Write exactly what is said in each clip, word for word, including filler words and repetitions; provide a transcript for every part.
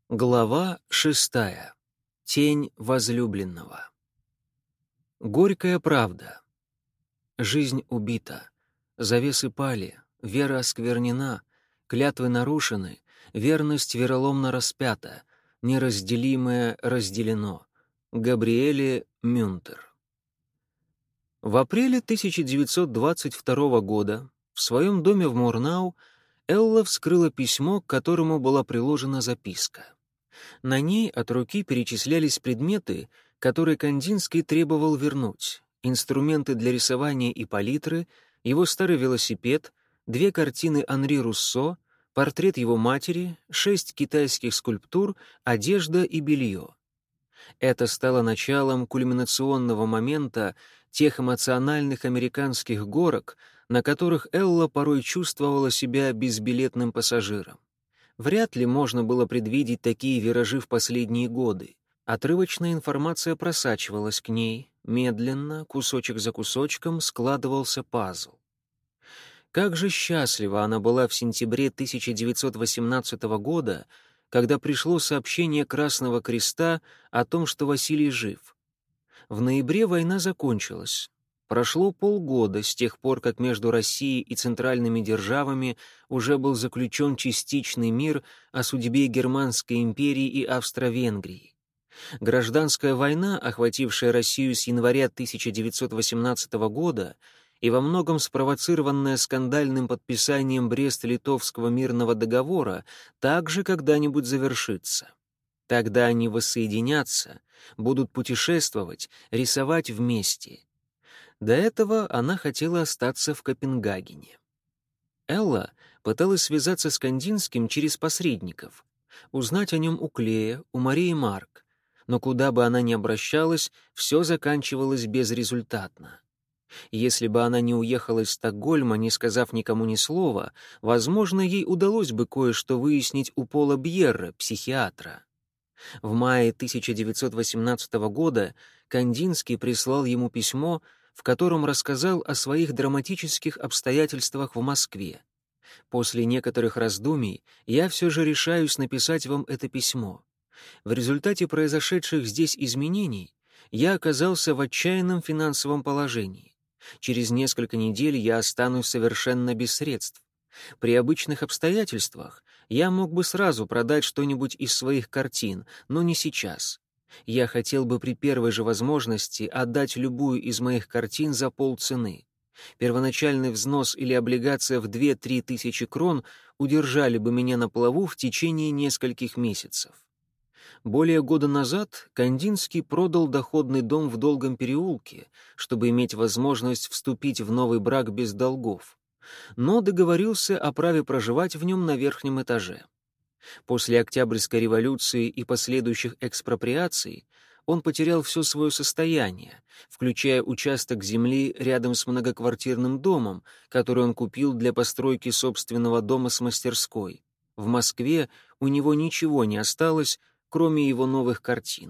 Глава шестая. Тень возлюбленного. Горькая правда. Жизнь убита, завесы пали, вера осквернена, клятвы нарушены, верность вероломно распята, неразделимое разделено. Габриэле Мюнтер. В апреле тысяча девятьсот двадцать второго года в своем доме в Мурнау Элла вскрыла письмо, к которому была приложена записка. На ней от руки перечислялись предметы, которые Кандинский требовал вернуть: инструменты для рисования и палитры, его старый велосипед, две картины Анри Руссо, портрет его матери, шесть китайских скульптур, одежда и белье. Это стало началом кульминационного момента тех эмоциональных американских горок, на которых Элла порой чувствовала себя безбилетным пассажиром. Вряд ли можно было предвидеть такие виражи в последние годы. Отрывочная информация просачивалась к ней, медленно, кусочек за кусочком, складывался пазл. Как же счастлива она была в сентябре тысяча девятьсот восемнадцатого года, когда пришло сообщение Красного Креста о том, что Василий жив. В ноябре война закончилась. Прошло полгода с тех пор, как между Россией и центральными державами уже был заключен частичный мир о судьбе Германской империи и Австро-Венгрии. Гражданская война, охватившая Россию с января тысяча девятьсот восемнадцатого года и во многом спровоцированная скандальным подписанием Брест-Литовского мирного договора, также когда-нибудь завершится. Тогда они воссоединятся, будут путешествовать, рисовать вместе. До этого она хотела остаться в Копенгагене. Элла пыталась связаться с Кандинским через посредников, узнать о нем у Клея, у Марии Марк, но куда бы она ни обращалась, все заканчивалось безрезультатно. Если бы она не уехала из Стокгольма, не сказав никому ни слова, возможно, ей удалось бы кое-что выяснить у Пола Бьерра, психиатра. В мае тысяча девятьсот восемнадцатого года Кандинский прислал ему письмо, в котором рассказал о своих драматических обстоятельствах в Москве. После некоторых раздумий я все же решаюсь написать вам это письмо. В результате произошедших здесь изменений я оказался в отчаянном финансовом положении. Через несколько недель я останусь совершенно без средств. При обычных обстоятельствах я мог бы сразу продать что-нибудь из своих картин, но не сейчас. Я хотел бы при первой же возможности отдать любую из моих картин за полцены. Первоначальный взнос или облигация в две-три тысячи крон удержали бы меня на плаву в течение нескольких месяцев. Более года назад Кандинский продал доходный дом в Долгом переулке, чтобы иметь возможность вступить в новый брак без долгов, но договорился о праве проживать в нем на верхнем этаже. После Октябрьской революции и последующих экспроприаций он потерял все свое состояние, включая участок земли рядом с многоквартирным домом, который он купил для постройки собственного дома с мастерской. В Москве у него ничего не осталось, кроме его новых картин.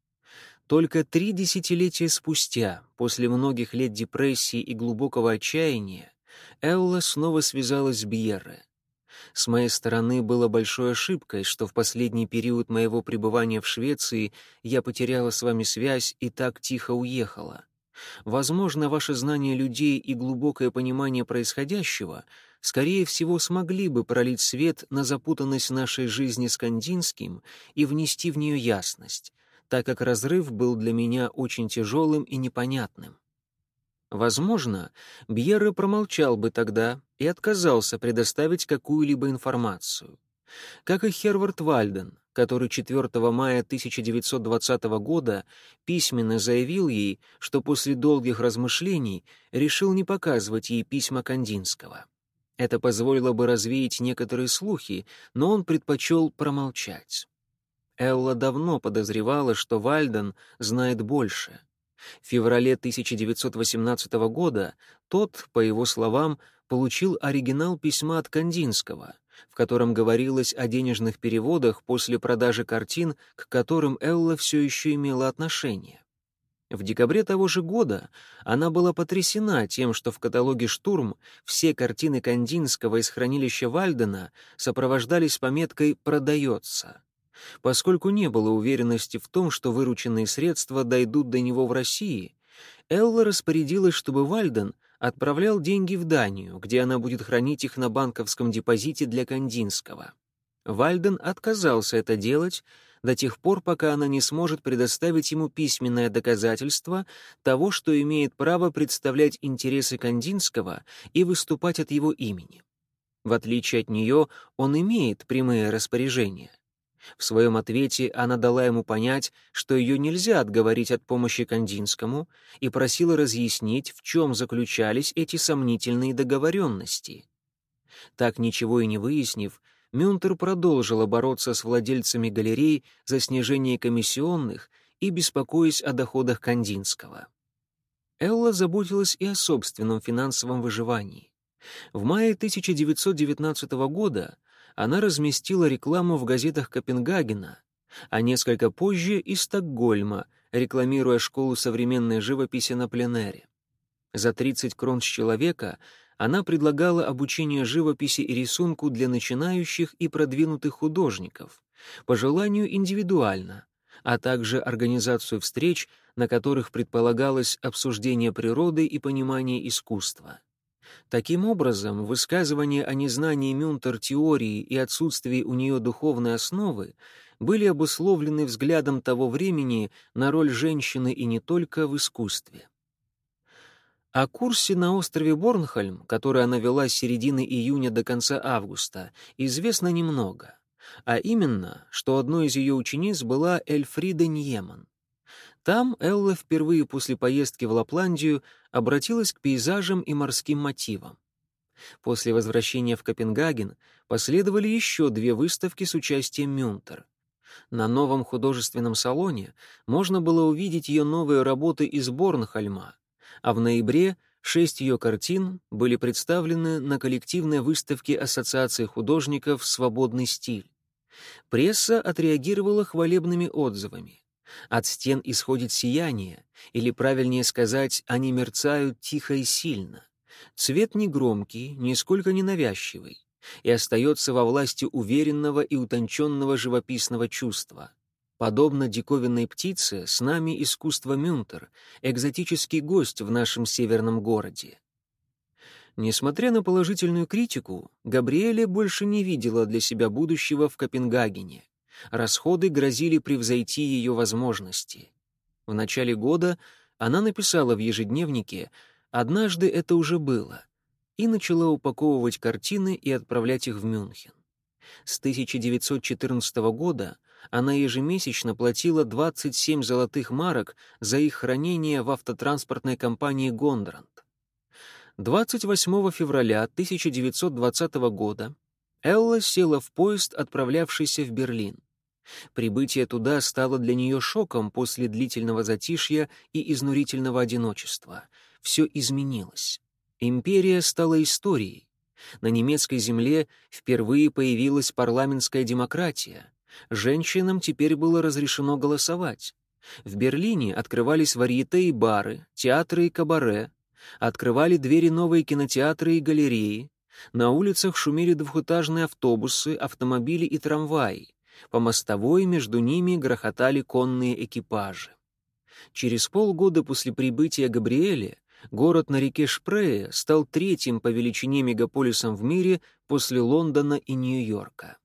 Только три десятилетия спустя, после многих лет депрессии и глубокого отчаяния, Элла снова связалась с Бьерре. С моей стороны было большой ошибкой, что в последний период моего пребывания в Швеции я потеряла с вами связь и так тихо уехала. Возможно, ваше знание людей и глубокое понимание происходящего, скорее всего, смогли бы пролить свет на запутанность нашей жизни с Кандинским и внести в нее ясность, так как разрыв был для меня очень тяжелым и непонятным. Возможно, Бьерре промолчал бы тогда и отказался предоставить какую-либо информацию. Как и Хервард Вальден, который четвёртого мая тысяча девятьсот двадцатого года письменно заявил ей, что после долгих размышлений решил не показывать ей письма Кандинского. Это позволило бы развеять некоторые слухи, но он предпочел промолчать. Элла давно подозревала, что Вальден знает больше. В феврале тысяча девятьсот восемнадцатого года тот, по его словам, получил оригинал письма от Кандинского, в котором говорилось о денежных переводах после продажи картин, к которым Элла все еще имела отношение. В декабре того же года она была потрясена тем, что в каталоге «Штурм» все картины Кандинского из хранилища Вальдена сопровождались пометкой «Продается». Поскольку не было уверенности в том, что вырученные средства дойдут до него в России, Элла распорядилась, чтобы Вальден отправлял деньги в Данию, где она будет хранить их на банковском депозите для Кандинского. Вальден отказался это делать до тех пор, пока она не сможет предоставить ему письменное доказательство того, что имеет право представлять интересы Кандинского и выступать от его имени. В отличие от нее, он имеет прямые распоряжения. В своем ответе она дала ему понять, что ее нельзя отговорить от помощи Кандинскому, и просила разъяснить, в чем заключались эти сомнительные договоренности. Так ничего и не выяснив, Мюнтер продолжила бороться с владельцами галерей за снижение комиссионных и беспокоясь о доходах Кандинского. Элла заботилась и о собственном финансовом выживании. В мае тысяча девятьсот девятнадцатого года она разместила рекламу в газетах Копенгагена, а несколько позже и Стокгольма, рекламируя школу современной живописи на пленэре. За тридцать крон с человека она предлагала обучение живописи и рисунку для начинающих и продвинутых художников, по желанию индивидуально, а также организацию встреч, на которых предполагалось обсуждение природы и понимание искусства. Таким образом, высказывания о незнании Мюнтер теории и отсутствии у нее духовной основы были обусловлены взглядом того времени на роль женщины и не только в искусстве. О курсе на острове Борнхольм, который она вела с середины июня до конца августа, известно немного, а именно, что одной из ее учениц была Эльфрида Ньеман. Там Элла впервые после поездки в Лапландию обратилась к пейзажам и морским мотивам. После возвращения в Копенгаген последовали еще две выставки с участием Мюнтер. На новом художественном салоне можно было увидеть ее новые работы из Борнхольма, а в ноябре шесть ее картин были представлены на коллективной выставке Ассоциации художников «Свободный стиль». Пресса отреагировала хвалебными отзывами. От стен исходит сияние, или, правильнее сказать, они мерцают тихо и сильно. Цвет не громкий, нисколько не навязчивый, и остается во власти уверенного и утонченного живописного чувства. Подобно диковинной птице, с нами искусство Мюнтер, экзотический гость в нашем северном городе. Несмотря на положительную критику, Габриэле больше не видела для себя будущего в Копенгагене. Расходы грозили превзойти ее возможности. В начале года она написала в ежедневнике «Однажды это уже было» и начала упаковывать картины и отправлять их в Мюнхен. С тысяча девятьсот четырнадцатого года она ежемесячно платила двадцать семь золотых марок за их хранение в автотранспортной компании «Гондрант». двадцать восьмого февраля тысяча девятьсот двадцатого года Элла села в поезд, отправлявшийся в Берлин. Прибытие туда стало для нее шоком после длительного затишья и изнурительного одиночества. Все изменилось. Империя стала историей. На немецкой земле впервые появилась парламентская демократия. Женщинам теперь было разрешено голосовать. В Берлине открывались варьете и бары, театры и кабаре. Открывали двери новые кинотеатры и галереи. На улицах шумели двухэтажные автобусы, автомобили и трамваи. По мостовой между ними грохотали конные экипажи. Через полгода после прибытия Габриэле город на реке Шпрее стал третьим по величине мегаполисом в мире после Лондона и Нью-Йорка.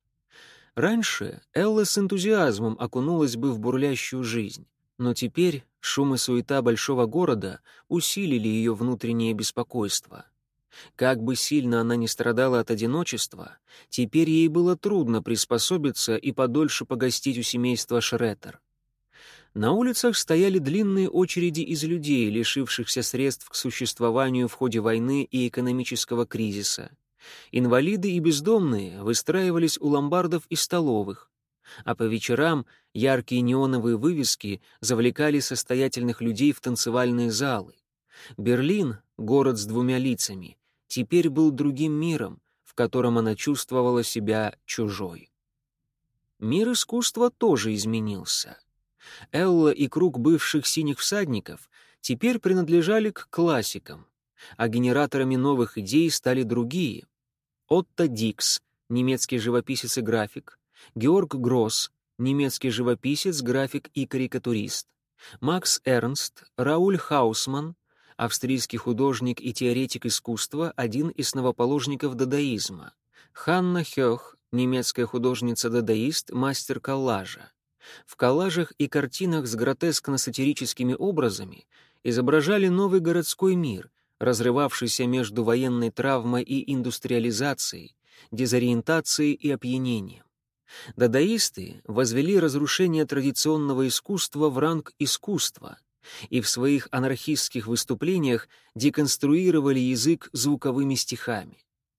Раньше Элла с энтузиазмом окунулась бы в бурлящую жизнь, но теперь шум и суета большого города усилили ее внутреннее беспокойство. Как бы сильно она ни страдала от одиночества, теперь ей было трудно приспособиться и подольше погостить у семейства Шреттер. На улицах стояли длинные очереди из людей, лишившихся средств к существованию в ходе войны и экономического кризиса. Инвалиды и бездомные выстраивались у ломбардов и столовых, а по вечерам яркие неоновые вывески завлекали состоятельных людей в танцевальные залы. Берлин, город с двумя лицами, теперь был другим миром, в котором она чувствовала себя чужой. Мир искусства тоже изменился. Элла и круг бывших синих всадников теперь принадлежали к классикам, а генераторами новых идей стали другие. Отто Дикс, немецкий живописец и график, Георг Гросс, немецкий живописец, график и карикатурист, Макс Эрнст, Рауль Хаусман, австрийский художник и теоретик искусства, один из основоположников дадаизма, Ханна Хёх, немецкая художница-дадаист, мастер коллажа. В коллажах и картинах с гротескно-сатирическими образами изображали новый городской мир, разрывавшийся между военной травмой и индустриализацией, дезориентацией и опьянением. Дадаисты возвели разрушение традиционного искусства в ранг искусства и в своих анархистских выступлениях деконструировали язык звуковыми стихами.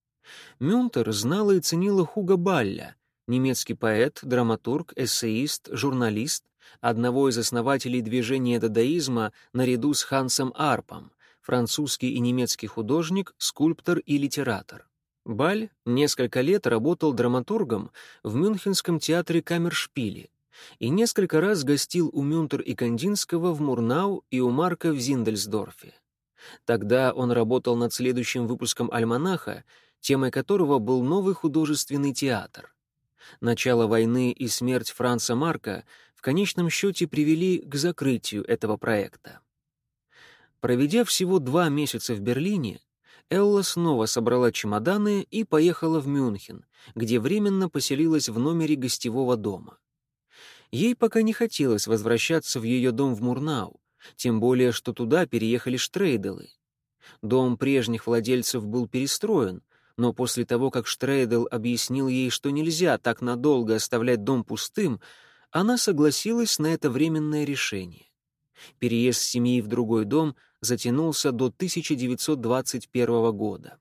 Мюнтер знала и ценила Хуго Балля, немецкий поэт, драматург, эссеист, журналист, одного из основателей движения дадаизма наряду с Хансом Арпом, французский и немецкий художник, скульптор и литератор. Баль несколько лет работал драматургом в Мюнхенском театре Каммершпиле и несколько раз гостил у Мюнтер и Кандинского в Мурнау и у Марка в Зиндельсдорфе. Тогда он работал над следующим выпуском альманаха, темой которого был новый художественный театр. Начало войны и смерть Франца Марка в конечном счете привели к закрытию этого проекта. Проведя всего два месяца в Берлине, Элла снова собрала чемоданы и поехала в Мюнхен, где временно поселилась в номере гостевого дома. Ей пока не хотелось возвращаться в ее дом в Мурнау, тем более что туда переехали Штрейделы. Дом прежних владельцев был перестроен, но после того, как Штрейдел объяснил ей, что нельзя так надолго оставлять дом пустым, она согласилась на это временное решение. Переезд семьи в другой дом затянулся до тысяча девятьсот двадцать первого года.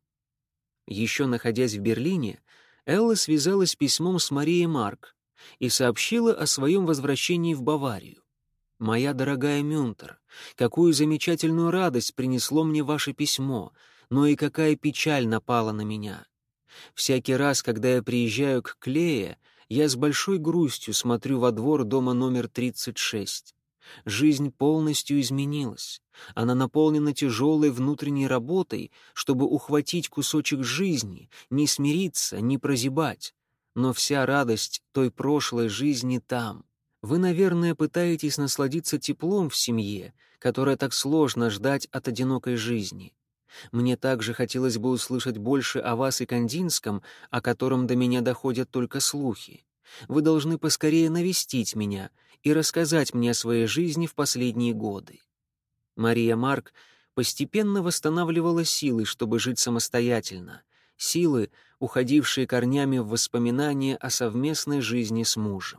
Еще находясь в Берлине, Элла связалась письмом с Марией Марк и сообщила о своем возвращении в Баварию. «Моя дорогая Мюнтер, какую замечательную радость принесло мне ваше письмо, но и какая печаль напала на меня. Всякий раз, когда я приезжаю к Клее, я с большой грустью смотрю во двор дома номер тридцать шесть. Жизнь полностью изменилась. Она наполнена тяжелой внутренней работой, чтобы ухватить кусочек жизни, не смириться, не прозябать. Но вся радость той прошлой жизни там. Вы, наверное, пытаетесь насладиться теплом в семье, которое так сложно ждать от одинокой жизни. Мне также хотелось бы услышать больше о вас и Кандинском, о котором до меня доходят только слухи. Вы должны поскорее навестить меня и рассказать мне о своей жизни в последние годы». Мария Марк постепенно восстанавливала силы, чтобы жить самостоятельно, силы, уходившие корнями в воспоминания о совместной жизни с мужем.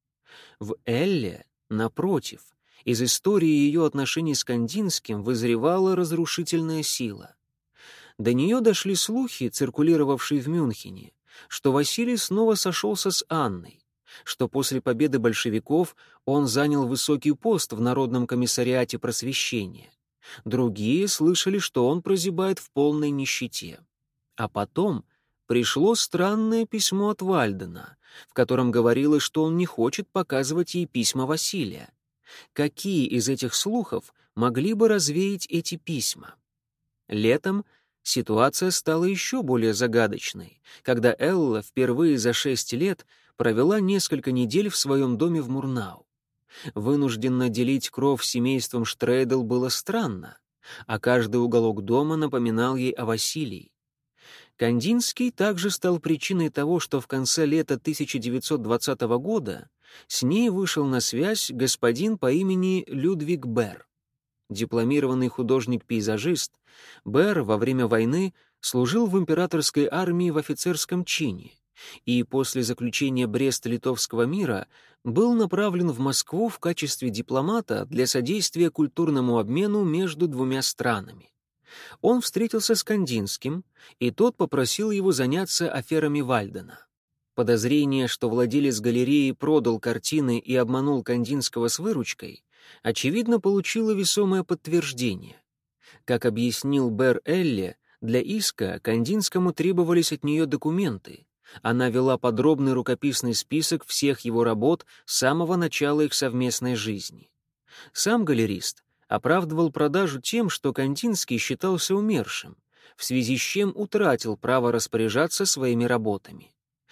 В Элле, напротив, из истории ее отношений с Кандинским вызревала разрушительная сила. До нее дошли слухи, циркулировавшие в Мюнхене, что Василий снова сошелся с Анной, что после победы большевиков он занял высокий пост в Народном комиссариате просвещения. Другие слышали, что он прозябает в полной нищете. А потом пришло странное письмо от Вальдена, в котором говорилось, что он не хочет показывать ей письма Василия. Какие из этих слухов могли бы развеять эти письма? Летом ситуация стала еще более загадочной, когда Элла впервые за шесть лет провела несколько недель в своем доме в Мурнау. Вынужденно делить кров с семейством Штрейдел было странно, а каждый уголок дома напоминал ей о Василии. Кандинский также стал причиной того, что в конце лета тысяча девятьсот двадцатого года с ней вышел на связь господин по имени Людвиг Берр. Дипломированный художник-пейзажист, Берр во время войны служил в императорской армии в офицерском чине и после заключения Брест-Литовского мира был направлен в Москву в качестве дипломата для содействия культурному обмену между двумя странами. Он встретился с Кандинским, и тот попросил его заняться аферами Вальдена. Подозрение, что владелец галереи продал картины и обманул Кандинского с выручкой, очевидно, получило весомое подтверждение. Как объяснил Берр Элле, для иска Кандинскому требовались от нее документы. Она вела подробный рукописный список всех его работ с самого начала их совместной жизни. Сам галерист оправдывал продажу тем, что Кандинский считался умершим, в связи с чем утратил право распоряжаться своими работами.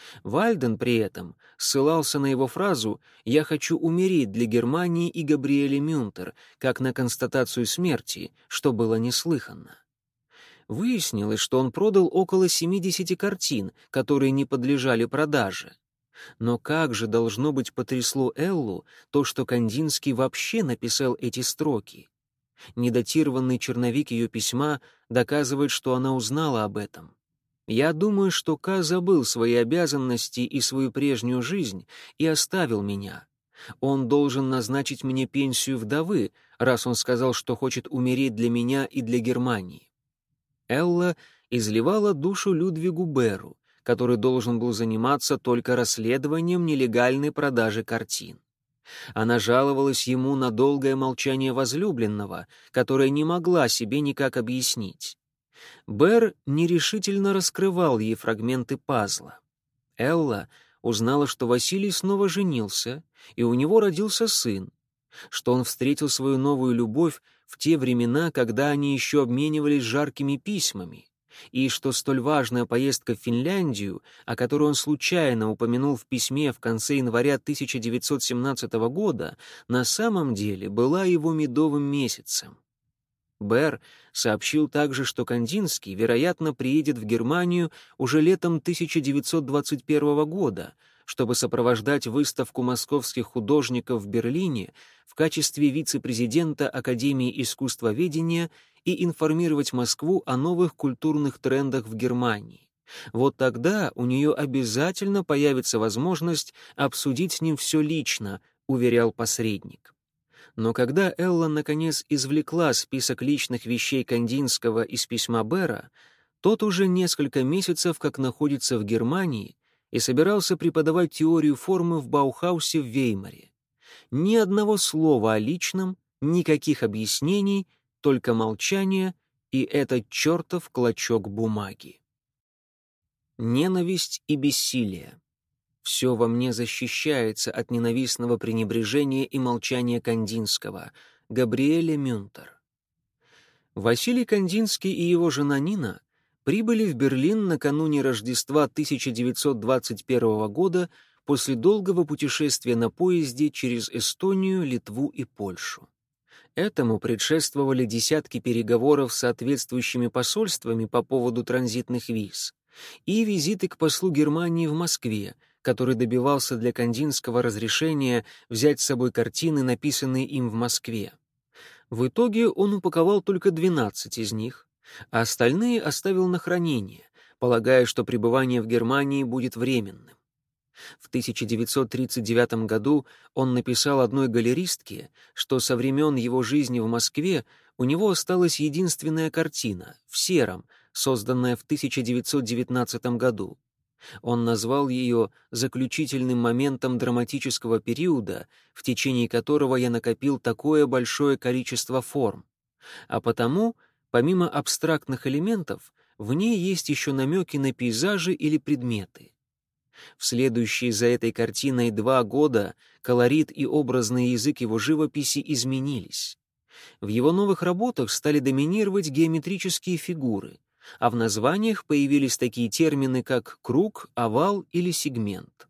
Вальден при этом ссылался на его фразу «Я хочу умереть для Германии и Габриэля Мюнтер», как на констатацию смерти, что было неслыханно. Выяснилось, что он продал около семидесяти картин, которые не подлежали продаже. Но как же должно быть потрясло Эллу то, что Кандинский вообще написал эти строки? Недатированный черновик ее письма доказывает, что она узнала об этом. «Я думаю, что К. забыл свои обязанности и свою прежнюю жизнь и оставил меня. Он должен назначить мне пенсию вдовы, раз он сказал, что хочет умереть для меня и для Германии». Элла изливала душу Людвигу Беру, который должен был заниматься только расследованием нелегальной продажи картин. Она жаловалась ему на долгое молчание возлюбленного, которое не могла себе никак объяснить. Бер нерешительно раскрывал ей фрагменты пазла. Элла узнала, что Василий снова женился, и у него родился сын, что он встретил свою новую любовь в те времена, когда они еще обменивались жаркими письмами, и что столь важная поездка в Финляндию, о которой он случайно упомянул в письме в конце января тысяча девятьсот семнадцатого года, на самом деле была его медовым месяцем. Бер сообщил также, что Кандинский, вероятно, приедет в Германию уже летом тысяча девятьсот двадцать первого года, чтобы сопровождать выставку московских художников в Берлине в качестве вице-президента Академии искусствоведения и информировать Москву о новых культурных трендах в Германии. Вот тогда у нее обязательно появится возможность обсудить с ним все лично, уверял посредник. Но когда Элла наконец извлекла список личных вещей Кандинского из письма Бера, тот уже несколько месяцев как находится в Германии и собирался преподавать теорию формы в Баухаусе в Веймаре. Ни одного слова о личном, никаких объяснений, только молчание и этот чертов клочок бумаги. Ненависть и бессилие. Все во мне защищается от ненавистного пренебрежения и молчания Кандинского. Габриэля Мюнтер. Василий Кандинский и его жена Нина прибыли в Берлин накануне Рождества тысяча девятьсот двадцать первого года после долгого путешествия на поезде через Эстонию, Литву и Польшу. Этому предшествовали десятки переговоров с соответствующими посольствами по поводу транзитных виз и визиты к послу Германии в Москве, который добивался для Кандинского разрешения взять с собой картины, написанные им в Москве. В итоге он упаковал только двенадцать из них, а остальные оставил на хранение, полагая, что пребывание в Германии будет временным. В тысяча девятьсот тридцать девятом году он написал одной галеристке, что со времен его жизни в Москве у него осталась единственная картина в сером, созданная в тысяча девятьсот девятнадцатом году. Он назвал ее заключительным моментом драматического периода, в течение которого я накопил такое большое количество форм. А потому, помимо абстрактных элементов, в ней есть еще намеки на пейзажи или предметы. В следующие за этой картиной два года колорит и образный язык его живописи изменились. В его новых работах стали доминировать геометрические фигуры, а в названиях появились такие термины, как круг, овал или сегмент.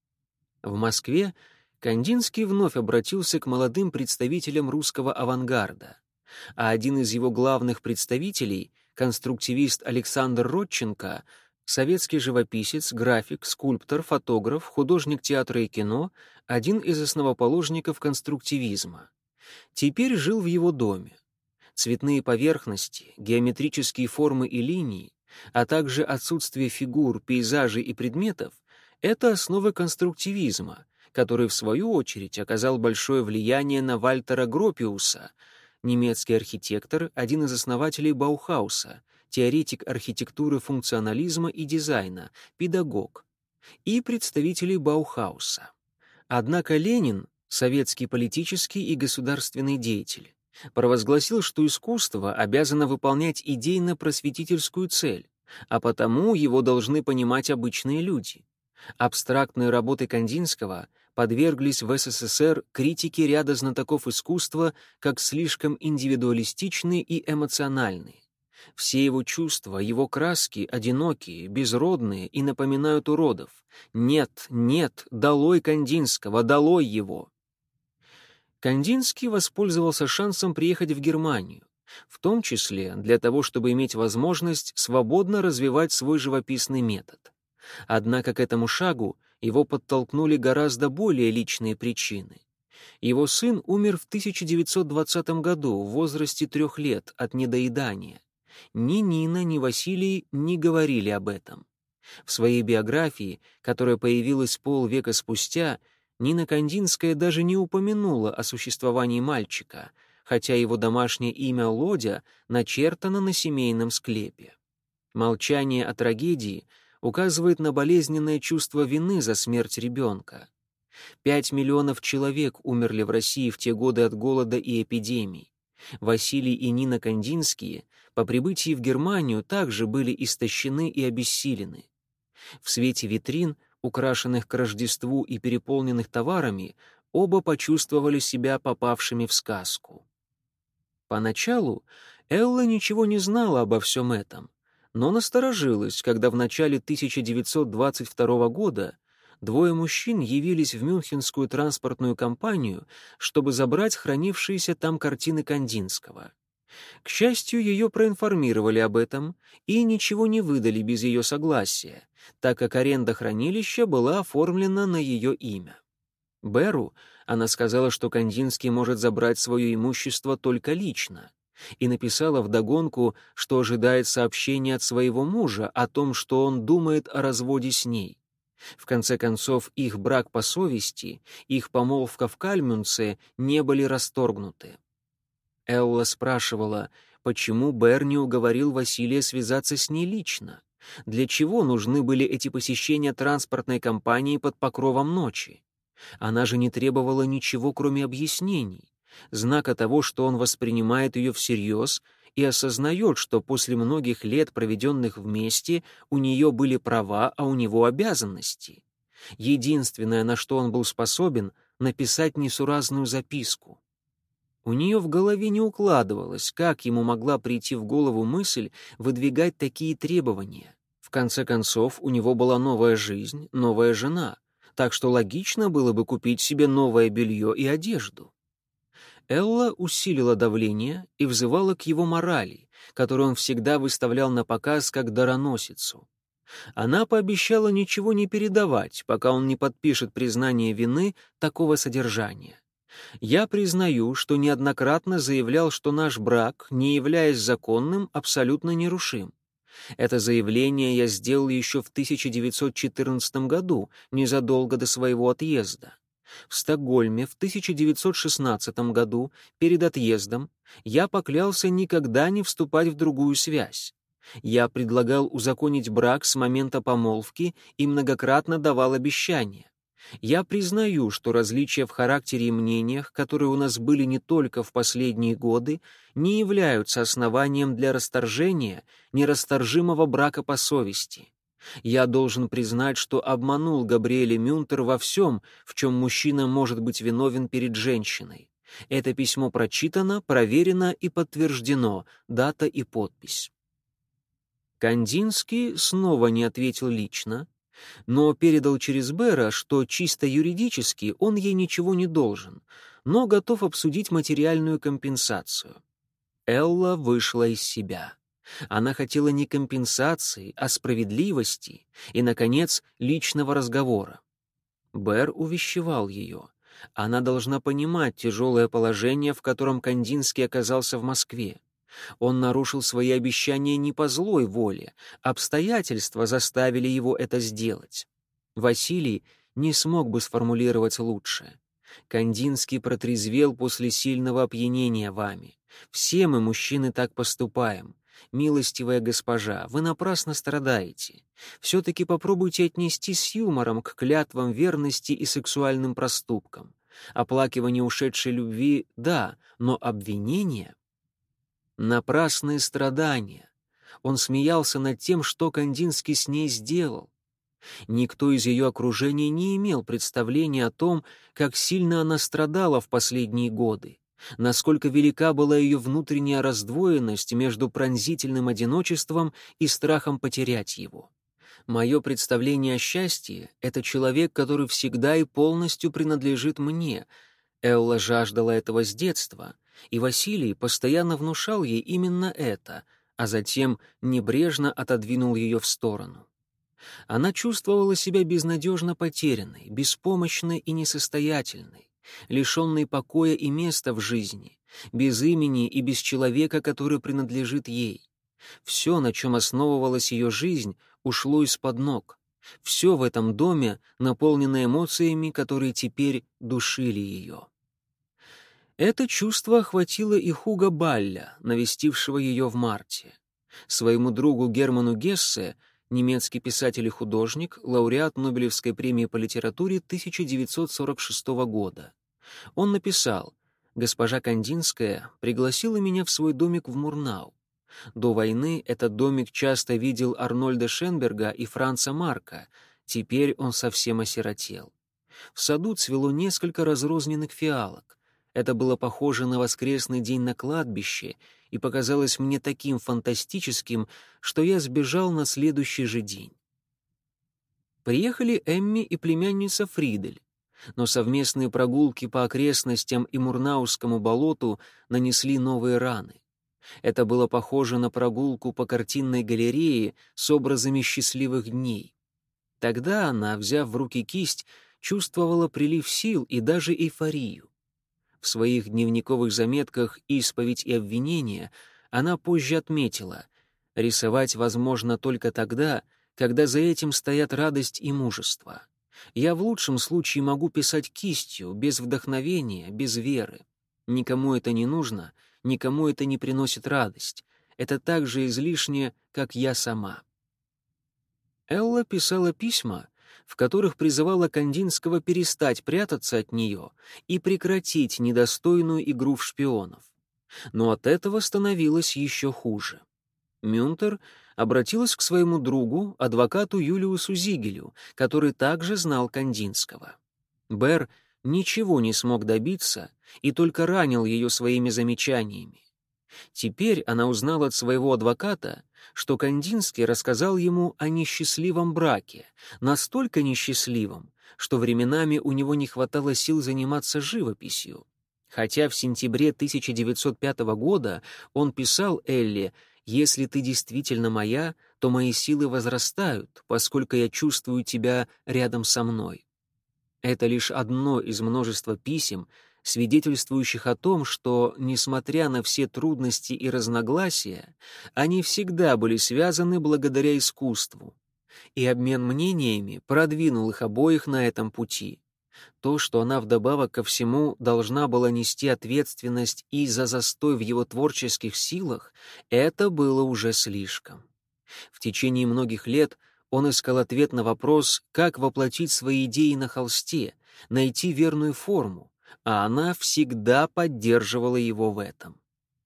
В Москве Кандинский вновь обратился к молодым представителям русского авангарда, а один из его главных представителей, конструктивист Александр Родченко, советский живописец, график, скульптор, фотограф, художник театра и кино, один из основоположников конструктивизма. Теперь жил в его доме. Цветные поверхности, геометрические формы и линии, а также отсутствие фигур, пейзажей и предметов — это основы конструктивизма, который, в свою очередь, оказал большое влияние на Вальтера Гропиуса, немецкий архитектор, один из основателей Баухауса, теоретик архитектуры функционализма и дизайна, педагог, и представителей Баухауса. Однако Ленин, советский политический и государственный деятель, провозгласил, что искусство обязано выполнять идейно-просветительскую цель, а потому его должны понимать обычные люди. Абстрактные работы Кандинского подверглись в СССР критике ряда знатоков искусства как слишком индивидуалистичные и эмоциональные. Все его чувства, его краски одинокие, безродные и напоминают уродов. Нет, нет, долой Кандинского, долой его! Кандинский воспользовался шансом приехать в Германию, в том числе для того, чтобы иметь возможность свободно развивать свой живописный метод. Однако к этому шагу его подтолкнули гораздо более личные причины. Его сын умер в тысяча девятьсот двадцатом году в возрасте трех лет от недоедания. Ни Нина, ни Василий не говорили об этом. В своей биографии, которая появилась полвека спустя, Нина Кандинская даже не упомянула о существовании мальчика, хотя его домашнее имя Лодя начертано на семейном склепе. Молчание о трагедии указывает на болезненное чувство вины за смерть ребенка. Пять миллионов человек умерли в России в те годы от голода и эпидемий. Василий и Нина Кандинские по прибытии в Германию также были истощены и обессилены. В свете витрин, украшенных к Рождеству и переполненных товарами, оба почувствовали себя попавшими в сказку. Поначалу Элла ничего не знала обо всем этом, но насторожилась, когда в начале тысяча девятьсот двадцать второго года двое мужчин явились в мюнхенскую транспортную компанию, чтобы забрать хранившиеся там картины Кандинского. К счастью, ее проинформировали об этом и ничего не выдали без ее согласия, так как аренда хранилища была оформлена на ее имя. Беру она сказала, что Кандинский может забрать свое имущество только лично, и написала вдогонку, что ожидает сообщения от своего мужа о том, что он думает о разводе с ней. В конце концов, их брак по совести, их помолвка в Кальмюнце не были расторгнуты. Элла спрашивала, почему Бер не уговорил Василия связаться с ней лично? Для чего нужны были эти посещения транспортной компании под покровом ночи? Она же не требовала ничего, кроме объяснений, знака того, что он воспринимает ее всерьез и осознает, что после многих лет, проведенных вместе, у нее были права, а у него обязанности. Единственное, на что он был способен, написать несуразную записку. У нее в голове не укладывалось, как ему могла прийти в голову мысль выдвигать такие требования. В конце концов, у него была новая жизнь, новая жена, так что логично было бы купить себе новое белье и одежду. Элла усилила давление и взывала к его морали, которую он всегда выставлял на показ как дароносицу. Она пообещала ничего не передавать, пока он не подпишет признание вины такого содержания. «Я признаю, что неоднократно заявлял, что наш брак, не являясь законным, абсолютно нерушим. Это заявление я сделал еще в тысяча девятьсот четырнадцатом году, незадолго до своего отъезда. В Стокгольме в тысяча девятьсот шестнадцатом году, перед отъездом, я поклялся никогда не вступать в другую связь. Я предлагал узаконить брак с момента помолвки и многократно давал обещания. Я признаю, что различия в характере и мнениях, которые у нас были не только в последние годы, не являются основанием для расторжения нерасторжимого брака по совести. Я должен признать, что обманул Габриэле Мюнтер во всем, в чем мужчина может быть виновен перед женщиной. Это письмо прочитано, проверено и подтверждено, дата и подпись». Кандинский снова не ответил лично, но передал через Бера, что чисто юридически он ей ничего не должен, но готов обсудить материальную компенсацию. Элла вышла из себя. Она хотела не компенсации, а справедливости и, наконец, личного разговора. Бер увещевал ее. Она должна понимать тяжелое положение, в котором Кандинский оказался в Москве. Он нарушил свои обещания не по злой воле, обстоятельства заставили его это сделать. Василий не смог бы сформулировать лучше. Кандинский протрезвел после сильного опьянения вами. Все мы, мужчины, так поступаем. Милостивая госпожа, вы напрасно страдаете. Все-таки попробуйте отнестись с юмором к клятвам верности и сексуальным проступкам. Оплакивание ушедшей любви — да, но обвинение — напрасные страдания. Он смеялся над тем, что Кандинский с ней сделал. Никто из ее окружения не имел представления о том, как сильно она страдала в последние годы. насколько велика была ее внутренняя раздвоенность между пронзительным одиночеством и страхом потерять его. Мое представление о счастье — это человек, который всегда и полностью принадлежит мне. Элла жаждала этого с детства, и Василий постоянно внушал ей именно это, а затем небрежно отодвинул ее в сторону. Она чувствовала себя безнадежно потерянной, беспомощной и несостоятельной, лишенной покоя и места в жизни, без имени и без человека, который принадлежит ей. Все, на чем основывалась ее жизнь, ушло из-под ног. Все в этом доме наполнено эмоциями, которые теперь душили ее. Это чувство охватило и Хуго Балля, навестившего ее в марте. Своему другу Герману Гессе, немецкий писатель и художник, лауреат Нобелевской премии по литературе тысяча девятьсот сорок шестого года. Он написал: «Госпожа Кандинская пригласила меня в свой домик в Мурнау. До войны этот домик часто видел Арнольда Шенберга и Франца Марка, теперь он совсем осиротел. В саду цвело несколько разрозненных фиалок. Это было похоже на воскресный день на кладбище и показалось мне таким фантастическим, что я сбежал на следующий же день». Приехали Эмми и племянница Фридель, но совместные прогулки по окрестностям и Мурнаускому болоту нанесли новые раны. Это было похоже на прогулку по картинной галерее с образами счастливых дней. Тогда она, взяв в руки кисть, чувствовала прилив сил и даже эйфорию. В своих дневниковых заметках «Исповедь и обвинение» она позже отметила: «Рисовать возможно только тогда, когда за этим стоят радость и мужество. Я в лучшем случае могу писать кистью, без вдохновения, без веры. Никому это не нужно, никому это не приносит радость. Это так же излишне, как я сама». Элла писала письма, в которых призывала Кандинского перестать прятаться от нее и прекратить недостойную игру в шпионов. Но от этого становилось еще хуже. Мюнтер обратилась к своему другу, адвокату Юлиусу Зигелю, который также знал Кандинского. Берр ничего не смог добиться и только ранил ее своими замечаниями. Теперь она узнала от своего адвоката, что Кандинский рассказал ему о несчастливом браке, настолько несчастливом, что временами у него не хватало сил заниматься живописью. Хотя в сентябре тысяча девятьсот пятого года он писал Элле: «Если ты действительно моя, то мои силы возрастают, поскольку я чувствую тебя рядом со мной». Это лишь одно из множества писем, свидетельствующих о том, что, несмотря на все трудности и разногласия, они всегда были связаны благодаря искусству. И обмен мнениями продвинул их обоих на этом пути. То, что она вдобавок ко всему должна была нести ответственность и за застой в его творческих силах, это было уже слишком. В течение многих лет он искал ответ на вопрос, как воплотить свои идеи на холсте, найти верную форму, а она всегда поддерживала его в этом.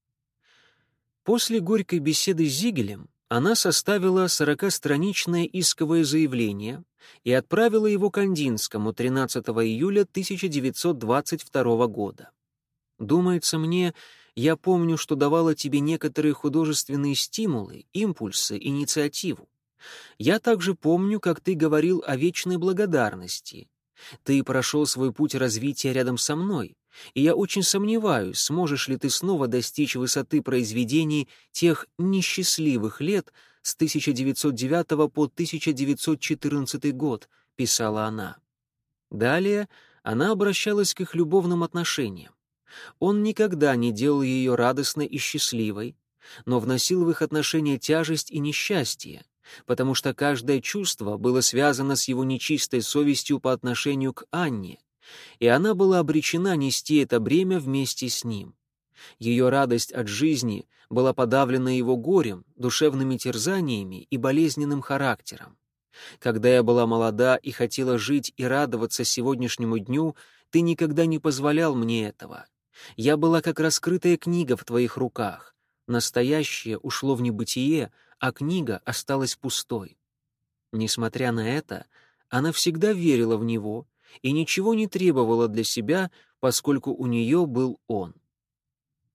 После горькой беседы с Зигелем она составила сорокастраничное исковое заявление и отправила его Кандинскому тринадцатого июля тысяча девятьсот двадцать второго года. «Думается мне, я помню, что давала тебе некоторые художественные стимулы, импульсы, инициативу. Я также помню, как ты говорил о вечной благодарности. Ты прошел свой путь развития рядом со мной, и я очень сомневаюсь, сможешь ли ты снова достичь высоты произведений тех несчастливых лет с тысяча девятьсот девятого по тысяча девятьсот четырнадцатый год», — писала она. Далее она обращалась к их любовным отношениям. Он никогда не делал ее радостной и счастливой, но вносил в их отношения тяжесть и несчастье, потому что каждое чувство было связано с его нечистой совестью по отношению к Анне, и она была обречена нести это бремя вместе с ним. Ее радость от жизни была подавлена его горем, душевными терзаниями и болезненным характером. Когда я была молода и хотела жить и радоваться сегодняшнему дню, ты никогда не позволял мне этого. Я была как раскрытая книга в твоих руках. Настоящее ушло в небытие, а книга осталась пустой. Несмотря на это, она всегда верила в него и ничего не требовала для себя, поскольку у нее был он.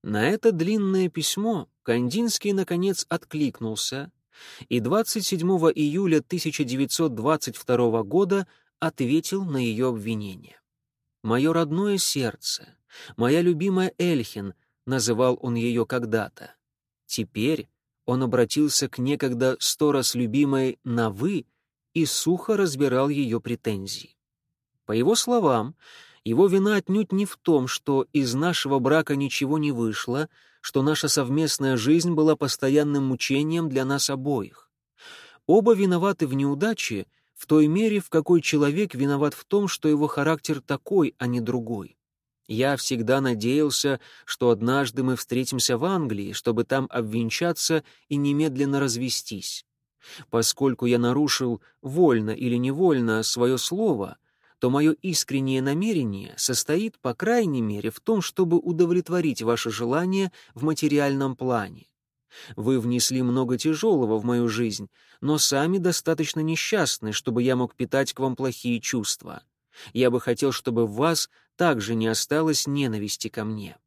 На это длинное письмо Кандинский, наконец, откликнулся и двадцать седьмого июля тысяча девятьсот двадцать второго года ответил на ее обвинение. «Мое родное сердце, моя любимая Эльхин», — называл он ее когда-то. Теперь он обратился к некогда сто раз любимой на «вы» и сухо разбирал ее претензии. По его словам, его вина отнюдь не в том, что из нашего брака ничего не вышло, что наша совместная жизнь была постоянным мучением для нас обоих. Оба виноваты в неудаче в той мере, в какой человек виноват в том, что его характер такой, а не другой. Я всегда надеялся, что однажды мы встретимся в Англии, чтобы там обвенчаться и немедленно развестись. Поскольку я нарушил, вольно или невольно, свое слово, то мое искреннее намерение состоит, по крайней мере, в том, чтобы удовлетворить ваше желание в материальном плане. Вы внесли много тяжелого в мою жизнь, но сами достаточно несчастны, чтобы я мог питать к вам плохие чувства. Я бы хотел, чтобы в вас также не осталось ненависти ко мне.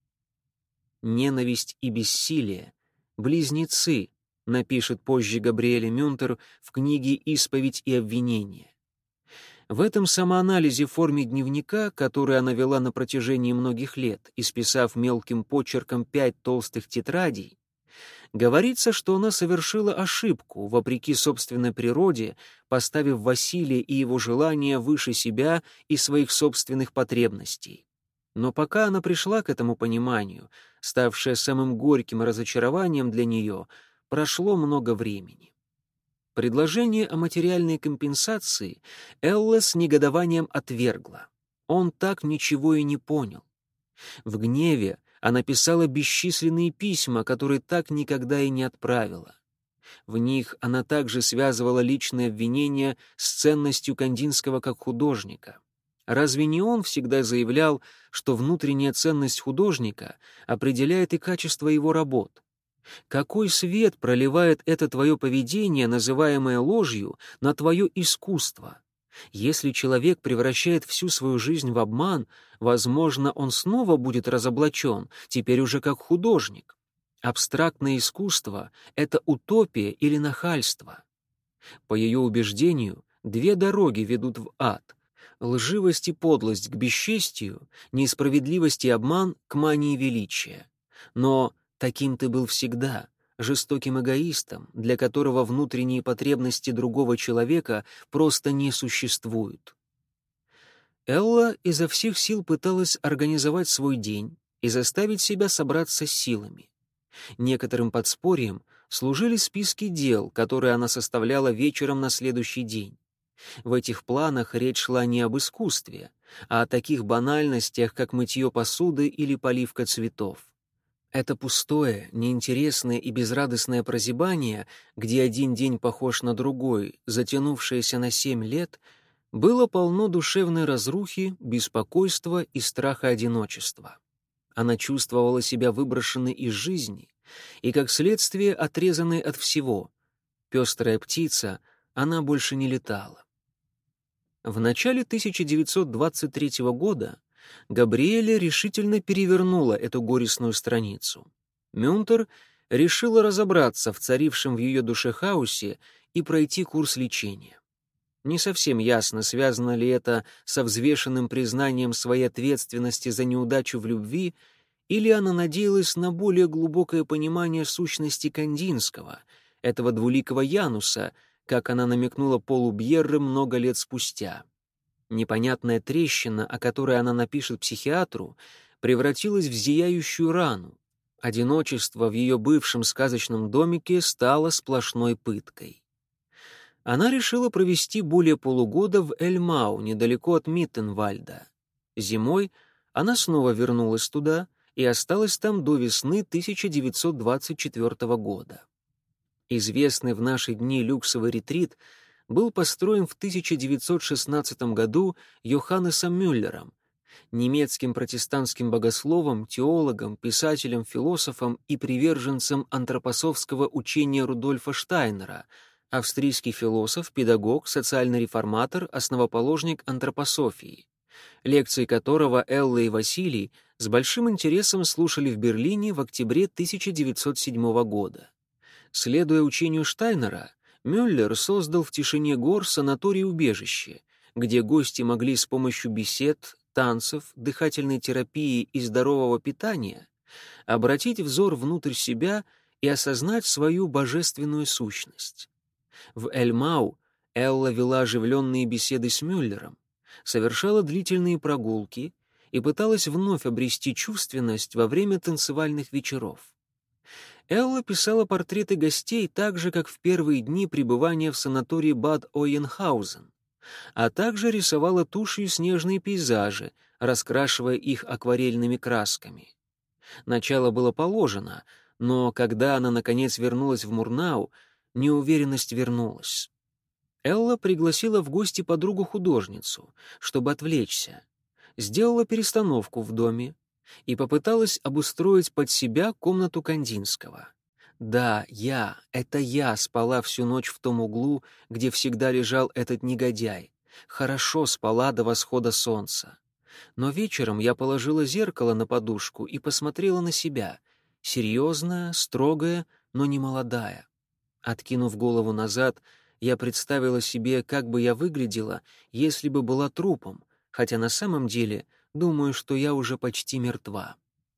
Ненависть и бессилие — близнецы, напишет позже Габриэле Мюнтер в книге «Исповедь и обвинение». В этом самоанализе в форме дневника, который она вела на протяжении многих лет, исписав мелким почерком пять толстых тетрадей, говорится, что она совершила ошибку, вопреки собственной природе, поставив Василия и его желания выше себя и своих собственных потребностей. Но пока она пришла к этому пониманию, ставшее самым горьким разочарованием для нее, прошло много времени. Предложение о материальной компенсации Элла с негодованием отвергла. Он так ничего и не понял. В гневе она писала бесчисленные письма, которые так никогда и не отправила. В них она также связывала личные обвинения с ценностью Кандинского как художника. Разве не он всегда заявлял, что внутренняя ценность художника определяет и качество его работ? Какой свет проливает это твое поведение, называемое ложью, на твое искусство? Если человек превращает всю свою жизнь в обман, возможно, он снова будет разоблачен, теперь уже как художник. Абстрактное искусство — это утопия или нахальство. По ее убеждению, две дороги ведут в ад — лживость и подлость к бесчестию, несправедливость и обман к мании величия. Но таким ты был всегда, жестоким эгоистом, для которого внутренние потребности другого человека просто не существуют. Элла изо всех сил пыталась организовать свой день и заставить себя собраться с силами. Некоторым подспорьем служили списки дел, которые она составляла вечером на следующий день. В этих планах речь шла не об искусстве, а о таких банальностях, как мытье посуды или поливка цветов. Это пустое, неинтересное и безрадостное прозябание, где один день похож на другой, затянувшееся на семь лет, было полно душевной разрухи, беспокойства и страха одиночества. Она чувствовала себя выброшенной из жизни и, как следствие, отрезанной от всего. Пестрая птица, она больше не летала. В начале тысяча девятьсот двадцать третьего года Габриэля решительно перевернула эту горестную страницу. Мюнтер решила разобраться в царившем в ее душе хаосе и пройти курс лечения. Не совсем ясно, связано ли это со взвешенным признанием своей ответственности за неудачу в любви, или она надеялась на более глубокое понимание сущности Кандинского, этого двуликого Януса, как она намекнула Полу Бьерре много лет спустя. Непонятная трещина, о которой она напишет психиатру, превратилась в зияющую рану. Одиночество в ее бывшем сказочном домике стало сплошной пыткой. Она решила провести более полугода в Эльмау, недалеко от Миттенвальда. Зимой она снова вернулась туда и осталась там до весны тысяча девятьсот двадцать четвёртого года. Известный в наши дни люксовый ретрит был построен в тысяча девятьсот шестнадцатом году Йоханнесом Мюллером, немецким протестантским богословом, теологом, писателем, философом и приверженцем антропософского учения Рудольфа Штайнера, австрийский философ, педагог, социальный реформатор, основоположник антропософии, лекции которого Элла и Василий с большим интересом слушали в Берлине в октябре тысяча девятьсот седьмого года. Следуя учению Штайнера, Мюллер создал в тишине гор санаторий-убежище, где гости могли с помощью бесед, танцев, дыхательной терапии и здорового питания обратить взор внутрь себя и осознать свою божественную сущность. В Эльмау Элла вела оживленные беседы с Мюллером, совершала длительные прогулки и пыталась вновь обрести чувственность во время танцевальных вечеров. Элла писала портреты гостей так же, как в первые дни пребывания в санатории Бад Ойенхаузен, а также рисовала тушью снежные пейзажи, раскрашивая их акварельными красками. Начало было положено, но когда она, наконец, вернулась в Мурнау, неуверенность вернулась. Элла пригласила в гости подругу-художницу, чтобы отвлечься, сделала перестановку в доме и попыталась обустроить под себя комнату Кандинского. Да, я, это я спала всю ночь в том углу, где всегда лежал этот негодяй. Хорошо спала до восхода солнца. Но вечером я положила зеркало на подушку и посмотрела на себя. Серьезная, строгая, но не молодая. Откинув голову назад, я представила себе, как бы я выглядела, если бы была трупом, хотя на самом деле думаю, что я уже почти мертва.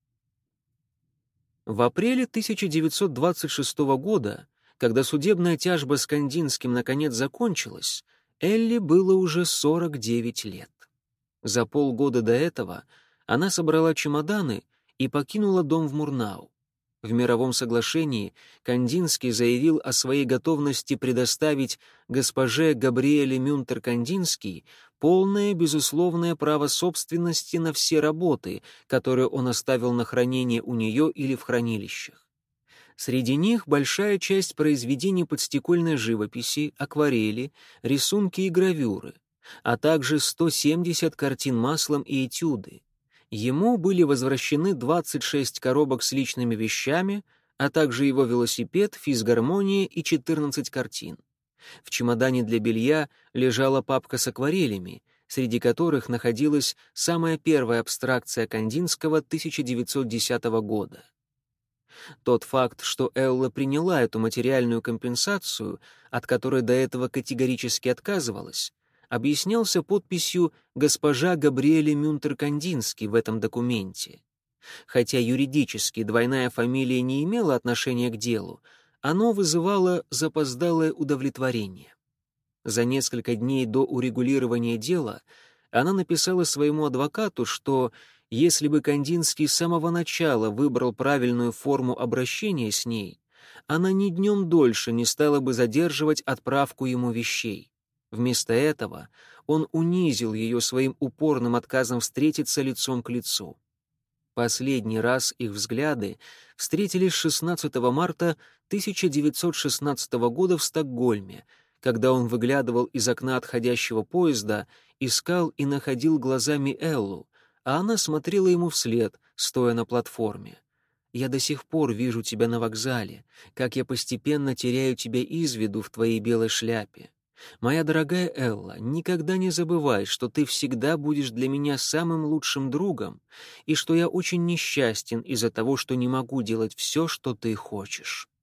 В апреле тысяча девятьсот двадцать шестого года, когда судебная тяжба с Кандинским наконец закончилась, Элли было уже сорок девять лет. За полгода до этого она собрала чемоданы и покинула дом в Мурнау. В мировом соглашении Кандинский заявил о своей готовности предоставить госпоже Габриэле Мюнтер-Кандинский полное безусловное право собственности на все работы, которые он оставил на хранение у нее или в хранилищах. Среди них большая часть произведений подстекольной живописи, акварели, рисунки и гравюры, а также сто семьдесят картин маслом и этюды. Ему были возвращены двадцать шесть коробок с личными вещами, а также его велосипед, физгармония и четырнадцать картин. В чемодане для белья лежала папка с акварелями, среди которых находилась самая первая абстракция Кандинского тысяча девятьсот десятого года. Тот факт, что Элла приняла эту материальную компенсацию, от которой до этого категорически отказывалась, объяснялся подписью «Госпожа Габриэле Мюнтер-Кандинский» в этом документе. Хотя юридически двойная фамилия не имела отношения к делу, оно вызывало запоздалое удовлетворение. За несколько дней до урегулирования дела она написала своему адвокату, что если бы Кандинский с самого начала выбрал правильную форму обращения с ней, она ни днем дольше не стала бы задерживать отправку ему вещей. Вместо этого он унизил ее своим упорным отказом встретиться лицом к лицу. Последний раз их взгляды встретились шестнадцатого марта тысяча девятьсот шестнадцатого года в Стокгольме, когда он выглядывал из окна отходящего поезда, искал и находил глазами Эллу, а она смотрела ему вслед, стоя на платформе. «Я до сих пор вижу тебя на вокзале, как я постепенно теряю тебя из виду в твоей белой шляпе. Моя дорогая Элла, никогда не забывай, что ты всегда будешь для меня самым лучшим другом и что я очень несчастен из-за того, что не могу делать все, что ты хочешь».